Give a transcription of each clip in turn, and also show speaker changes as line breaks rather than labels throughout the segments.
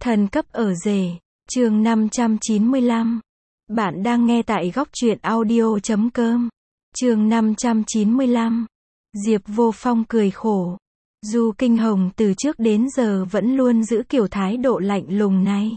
Thần cấp ở rể, chương 595. Bạn đang nghe tại góc truyện audio.com. Chương 595. Diệp Vô Phong cười khổ. Du Kinh Hồng từ trước đến giờ vẫn luôn giữ kiểu thái độ lạnh lùng này.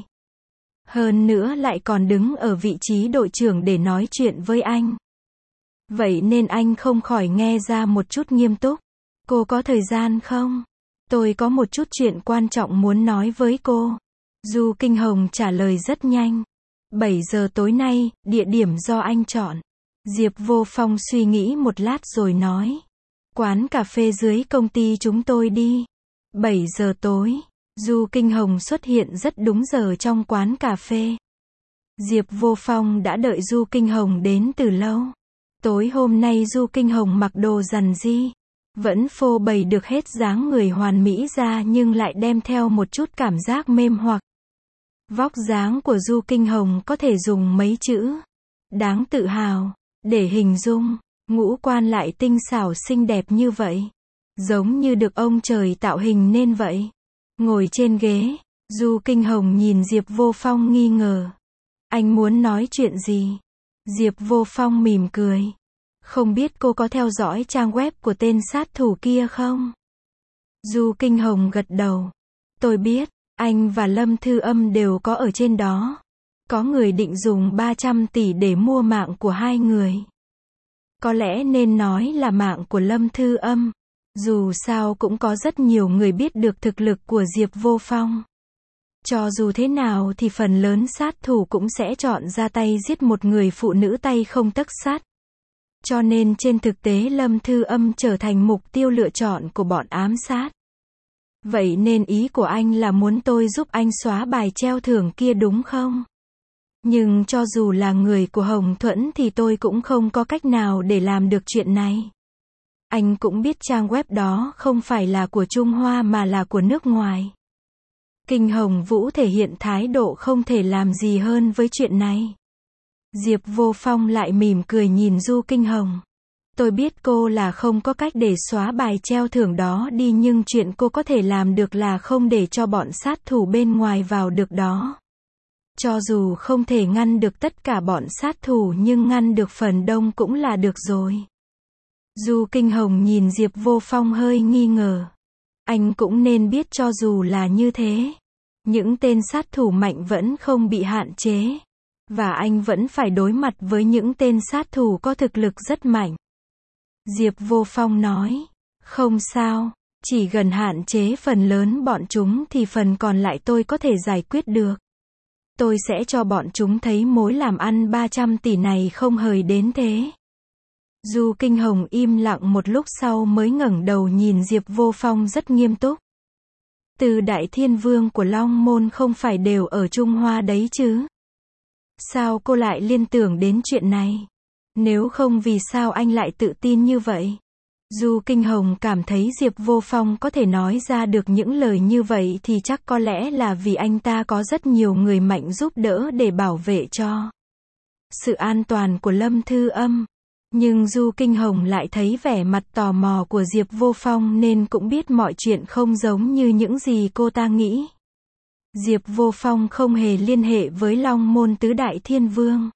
Hơn nữa lại còn đứng ở vị trí đội trưởng để nói chuyện với anh. Vậy nên anh không khỏi nghe ra một chút nghiêm túc. Cô có thời gian không? Tôi có một chút chuyện quan trọng muốn nói với cô. Du Kinh Hồng trả lời rất nhanh. 7 giờ tối nay, địa điểm do anh chọn. Diệp Vô Phong suy nghĩ một lát rồi nói. Quán cà phê dưới công ty chúng tôi đi. 7 giờ tối, Du Kinh Hồng xuất hiện rất đúng giờ trong quán cà phê. Diệp Vô Phong đã đợi Du Kinh Hồng đến từ lâu. Tối hôm nay Du Kinh Hồng mặc đồ rằn ri. Vẫn phô bày được hết dáng người hoàn mỹ ra nhưng lại đem theo một chút cảm giác mềm hoặc. Vóc dáng của Du Kinh Hồng có thể dùng mấy chữ đáng tự hào để hình dung. Ngũ quan lại tinh xảo xinh đẹp như vậy, giống như được ông trời tạo hình nên vậy. Ngồi trên ghế, Du Kinh Hồng nhìn Diệp Vô Phong nghi ngờ. Anh muốn nói chuyện gì? Diệp Vô Phong mỉm cười. Không biết cô có theo dõi trang web của tên sát thủ kia không? Du Kinh Hồng gật đầu. Tôi biết, anh và Lâm Thư Âm đều có ở trên đó. Có người định dùng 300 tỷ để mua mạng của hai người. Có lẽ nên nói là mạng của Lâm Thư Âm. Dù sao cũng có rất nhiều người biết được thực lực của Diệp Vô Phong. Cho dù thế nào thì phần lớn sát thủ cũng sẽ chọn ra tay giết một người phụ nữ tay không tấc sắt. Cho nên trên thực tế Lâm Thư Âm trở thành mục tiêu lựa chọn của bọn ám sát. Vậy nên ý của anh là muốn tôi giúp anh xóa bài treo thưởng kia đúng không? Nhưng cho dù là người của Hồng Thuẫn thì tôi cũng không có cách nào để làm được chuyện này. Anh cũng biết trang web đó không phải là của Trung Hoa mà là của nước ngoài. Kinh Hồng Vũ thể hiện thái độ không thể làm gì hơn với chuyện này. Diệp Vô Phong lại mỉm cười nhìn Du Kinh Hồng. Tôi biết cô là không có cách để xóa bài treo thưởng đó đi nhưng chuyện cô có thể làm được là không để cho bọn sát thủ bên ngoài vào được đó. Cho dù không thể ngăn được tất cả bọn sát thủ nhưng ngăn được phần đông cũng là được rồi. Du Kinh Hồng nhìn Diệp Vô Phong hơi nghi ngờ. Anh cũng nên biết cho dù là như thế, những tên sát thủ mạnh vẫn không bị hạn chế. Và anh vẫn phải đối mặt với những tên sát thủ có thực lực rất mạnh. Diệp Vô Phong nói, không sao, chỉ gần hạn chế phần lớn bọn chúng thì phần còn lại tôi có thể giải quyết được. Tôi sẽ cho bọn chúng thấy mối làm ăn 300 tỷ này không hời đến thế. Du Kinh Hồng im lặng một lúc sau mới ngẩng đầu nhìn Diệp Vô Phong rất nghiêm túc. Từ Đại Thiên Vương của Long Môn không phải đều ở Trung Hoa đấy chứ? Sao cô lại liên tưởng đến chuyện này? Nếu không vì sao anh lại tự tin như vậy? Du Kinh Hồng cảm thấy Diệp Vô Phong có thể nói ra được những lời như vậy thì chắc có lẽ là vì anh ta có rất nhiều người mạnh giúp đỡ để bảo vệ cho sự an toàn của Lâm Thư Âm. Nhưng Du Kinh Hồng lại thấy vẻ mặt tò mò của Diệp Vô Phong nên cũng biết mọi chuyện không giống như những gì cô ta nghĩ. Diệp Vô Phong không hề liên hệ với Long Môn Tứ Đại Thiên Vương.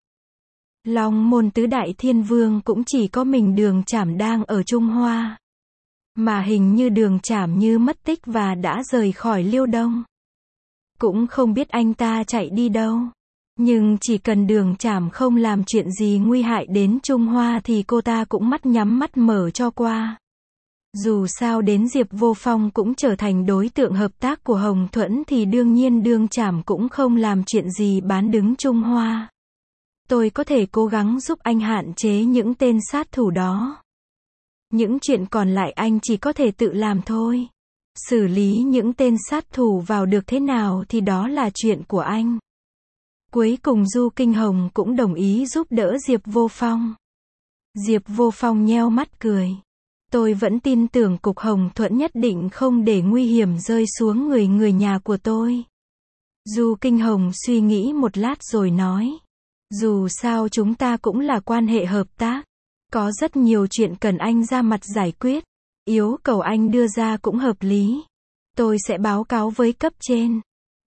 Long Môn Tứ Đại Thiên Vương cũng chỉ có mình Đường Trảm đang ở Trung Hoa. Mà hình như Đường Trảm như mất tích và đã rời khỏi Liêu Đông. Cũng không biết anh ta chạy đi đâu. Nhưng chỉ cần Đường Trảm không làm chuyện gì nguy hại đến Trung Hoa thì cô ta cũng mắt nhắm mắt mở cho qua. Dù sao đến Diệp Vô Phong cũng trở thành đối tượng hợp tác của Hồng Thuẫn thì đương nhiên Đường Trảm cũng không làm chuyện gì bán đứng Trung Hoa. Tôi có thể cố gắng giúp anh hạn chế những tên sát thủ đó. Những chuyện còn lại anh chỉ có thể tự làm thôi. Xử lý những tên sát thủ vào được thế nào thì đó là chuyện của anh. Cuối cùng Du Kinh Hồng cũng đồng ý giúp đỡ Diệp Vô Phong. Diệp Vô Phong nheo mắt cười. Tôi vẫn tin tưởng Cục Hồng Thuẫn nhất định không để nguy hiểm rơi xuống người nhà của tôi. Du Kinh Hồng suy nghĩ một lát rồi nói. Dù sao chúng ta cũng là quan hệ hợp tác. Có rất nhiều chuyện cần anh ra mặt giải quyết. Yêu cầu anh đưa ra cũng hợp lý. Tôi sẽ báo cáo với cấp trên.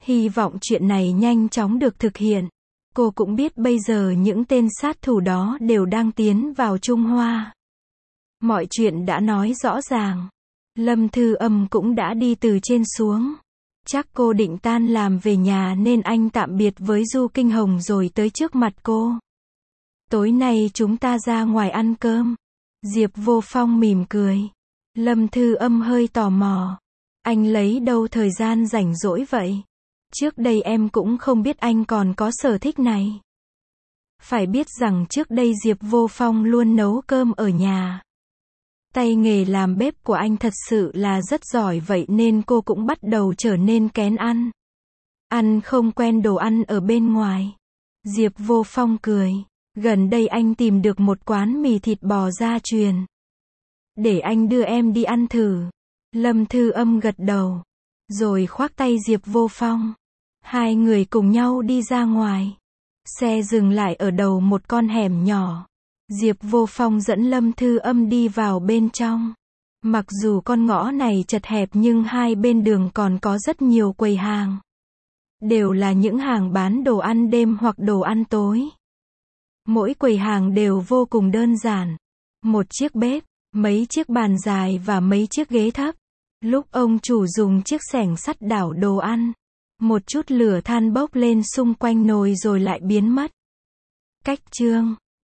Hy vọng chuyện này nhanh chóng được thực hiện. Cô cũng biết bây giờ những tên sát thủ đó đều đang tiến vào Trung Hoa. Mọi chuyện đã nói rõ ràng. Lâm Thư Âm cũng đã đi từ trên xuống. Chắc cô định tan làm về nhà nên anh tạm biệt với Du Kinh Hồng rồi tới trước mặt cô. Tối nay chúng ta ra ngoài ăn cơm. Diệp Vô Phong mỉm cười. Lâm Thư Âm hơi tò mò. Anh lấy đâu thời gian rảnh rỗi vậy? Trước đây em cũng không biết anh còn có sở thích này. Phải biết rằng trước đây Diệp Vô Phong luôn nấu cơm ở nhà. Tay nghề làm bếp của anh thật sự là rất giỏi, vậy nên cô cũng bắt đầu trở nên kén ăn. Ăn không quen đồ ăn ở bên ngoài. Diệp Vô Phong cười. Gần đây anh tìm được một quán mì thịt bò gia truyền. Để anh đưa em đi ăn thử. Lâm Thư Âm gật đầu. Rồi khoác tay Diệp Vô Phong. Hai người cùng nhau đi ra ngoài. Xe dừng lại ở đầu một con hẻm nhỏ. Diệp Vô Phong dẫn Lâm Thư Âm đi vào bên trong. Mặc dù con ngõ này chật hẹp nhưng hai bên đường còn có rất nhiều quầy hàng. Đều là những hàng bán đồ ăn đêm hoặc đồ ăn tối. Mỗi quầy hàng đều vô cùng đơn giản. Một chiếc bếp, mấy chiếc bàn dài và mấy chiếc ghế thấp. Lúc ông chủ dùng chiếc xẻng sắt đảo đồ ăn, một chút lửa than bốc lên xung quanh nồi rồi lại biến mất. Cách chương